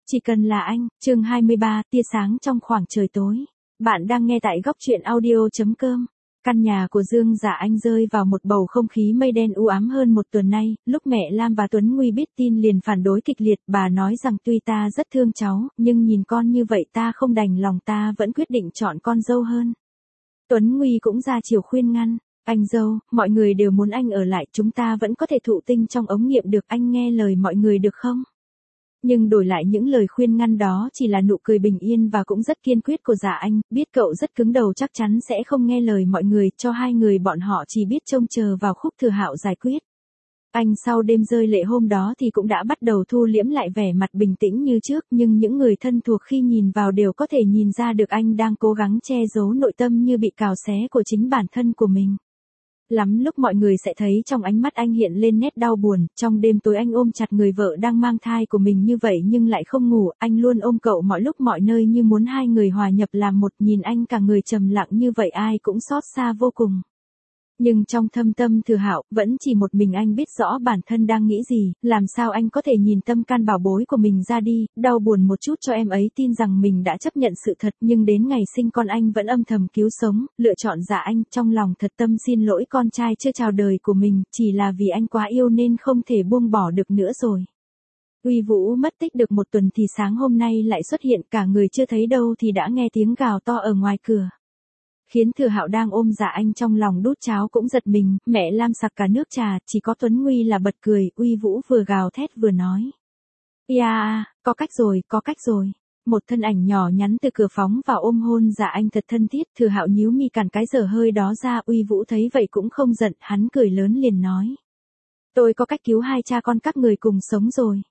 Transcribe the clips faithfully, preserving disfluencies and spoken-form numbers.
Chỉ cần là anh, chương hai mươi ba, tia sáng trong khoảng trời tối. Bạn đang nghe tại góc truyện audio.com. Căn nhà của Dương Dạ Anh rơi vào một bầu không khí mây đen u ám hơn một tuần nay, lúc mẹ Lam và Tuấn Nguy biết tin liền phản đối kịch liệt, bà nói rằng tuy ta rất thương cháu, nhưng nhìn con như vậy ta không đành lòng, ta vẫn quyết định chọn con dâu hơn. Tuấn Nguy cũng ra chiều khuyên ngăn, anh dâu, mọi người đều muốn anh ở lại, chúng ta vẫn có thể thụ tinh trong ống nghiệm được, anh nghe lời mọi người được không? Nhưng đổi lại những lời khuyên ngăn đó chỉ là nụ cười bình yên và cũng rất kiên quyết của Dạ Anh, biết cậu rất cứng đầu chắc chắn sẽ không nghe lời mọi người, cho hai người bọn họ chỉ biết trông chờ vào Khúc Thừa Hạo giải quyết. Anh sau đêm rơi lệ hôm đó thì cũng đã bắt đầu thu liễm lại vẻ mặt bình tĩnh như trước, nhưng những người thân thuộc khi nhìn vào đều có thể nhìn ra được anh đang cố gắng che giấu nội tâm như bị cào xé của chính bản thân của mình. Lắm lúc mọi người sẽ thấy trong ánh mắt anh hiện lên nét đau buồn, trong đêm tối anh ôm chặt người vợ đang mang thai của mình như vậy nhưng lại không ngủ, anh luôn ôm cậu mọi lúc mọi nơi như muốn hai người hòa nhập làm một, nhìn anh cả người trầm lặng như vậy ai cũng xót xa vô cùng. Nhưng trong thâm tâm Thừa Hạo, vẫn chỉ một mình anh biết rõ bản thân đang nghĩ gì, làm sao anh có thể nhìn tâm can bảo bối của mình ra đi, đau buồn một chút cho em ấy tin rằng mình đã chấp nhận sự thật, nhưng đến ngày sinh con anh vẫn âm thầm cứu sống, lựa chọn Dạ Anh, trong lòng thật tâm xin lỗi con trai chưa chào đời của mình, chỉ là vì anh quá yêu nên không thể buông bỏ được nữa rồi. Uy Vũ mất tích được một tuần thì sáng hôm nay lại xuất hiện, cả người chưa thấy đâu thì đã nghe tiếng gào to ở ngoài cửa. Khiến Thừa Hạo đang ôm Dạ Anh trong lòng đút cháo cũng giật mình, mẹ Lam sặc cả nước trà, chỉ có Tuấn Nguy là bật cười, Uy Vũ vừa gào thét vừa nói. Yeah, có cách rồi, có cách rồi. Một thân ảnh nhỏ nhắn từ cửa phóng vào ôm hôn Dạ Anh thật thân thiết, Thừa Hạo nhíu mi cản cái dở hơi đó ra, Uy Vũ thấy vậy cũng không giận, hắn cười lớn liền nói. Tôi có cách cứu hai cha con các người cùng sống rồi.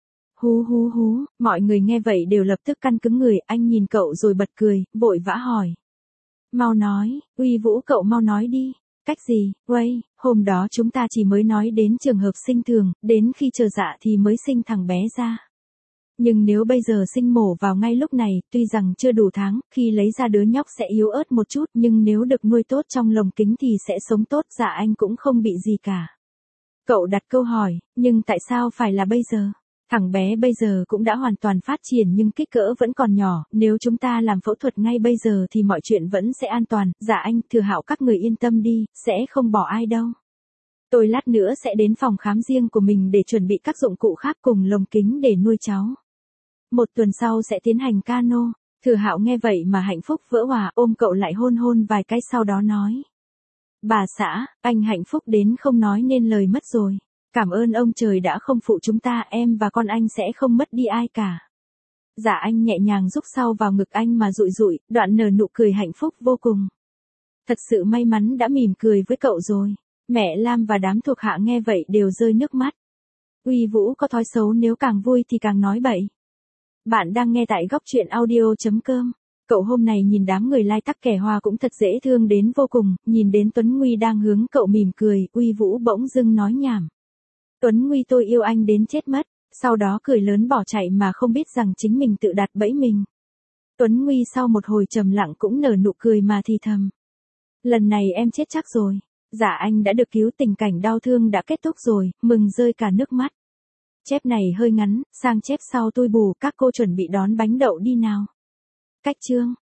Hú hú hú, mọi người nghe vậy đều lập tức căng cứng người, anh nhìn cậu rồi bật cười, vội vã hỏi. Mau nói, Uy Vũ cậu mau nói đi. Cách gì, Uây, hôm đó chúng ta chỉ mới nói đến trường hợp sinh thường, đến khi chờ dạ thì mới sinh thằng bé ra. Nhưng nếu bây giờ sinh mổ vào ngay lúc này, tuy rằng chưa đủ tháng, khi lấy ra đứa nhóc sẽ yếu ớt một chút, nhưng nếu được nuôi tốt trong lồng kính thì sẽ sống tốt, Dạ Anh cũng không bị gì cả. Cậu đặt câu hỏi, nhưng tại sao phải là bây giờ? Thằng bé bây giờ cũng đã hoàn toàn phát triển nhưng kích cỡ vẫn còn nhỏ, nếu chúng ta làm phẫu thuật ngay bây giờ thì mọi chuyện vẫn sẽ an toàn, Dạ Anh, Thừa Hạo các người yên tâm đi, sẽ không bỏ ai đâu. Tôi lát nữa sẽ đến phòng khám riêng của mình để chuẩn bị các dụng cụ khác cùng lồng kính để nuôi cháu. Một tuần sau sẽ tiến hành cano. Thừa Hạo nghe vậy mà hạnh phúc vỡ òa, ôm cậu lại hôn hôn vài cái sau đó nói. Bà xã, anh hạnh phúc đến không nói nên lời mất rồi. Cảm ơn ông trời đã không phụ chúng ta, em và con anh sẽ không mất đi ai cả. Dạ Anh nhẹ nhàng rúc sau vào ngực anh mà dụi dụi, đoạn nở nụ cười hạnh phúc vô cùng. Thật sự may mắn đã mỉm cười với cậu rồi. Mẹ Lam và đám thuộc hạ nghe vậy đều rơi nước mắt. Uy Vũ có thói xấu nếu càng vui thì càng nói bậy. Bạn đang nghe tại góc truyện audio.com. Cậu hôm này nhìn đám người lai tắc kẻ hoa cũng thật dễ thương đến vô cùng, nhìn đến Tuấn Nguy đang hướng cậu mỉm cười, Uy Vũ bỗng dưng nói nhảm. Tuấn Nguy tôi yêu anh đến chết mất, sau đó cười lớn bỏ chạy mà không biết rằng chính mình tự đặt bẫy mình. Tuấn Nguy sau một hồi trầm lặng cũng nở nụ cười mà thì thầm. Lần này em chết chắc rồi, Dạ Anh đã được cứu, tình cảnh đau thương đã kết thúc rồi, mừng rơi cả nước mắt. Chép này hơi ngắn, sang chép sau tôi bù, các cô chuẩn bị đón bánh đậu đi nào. Cách chương.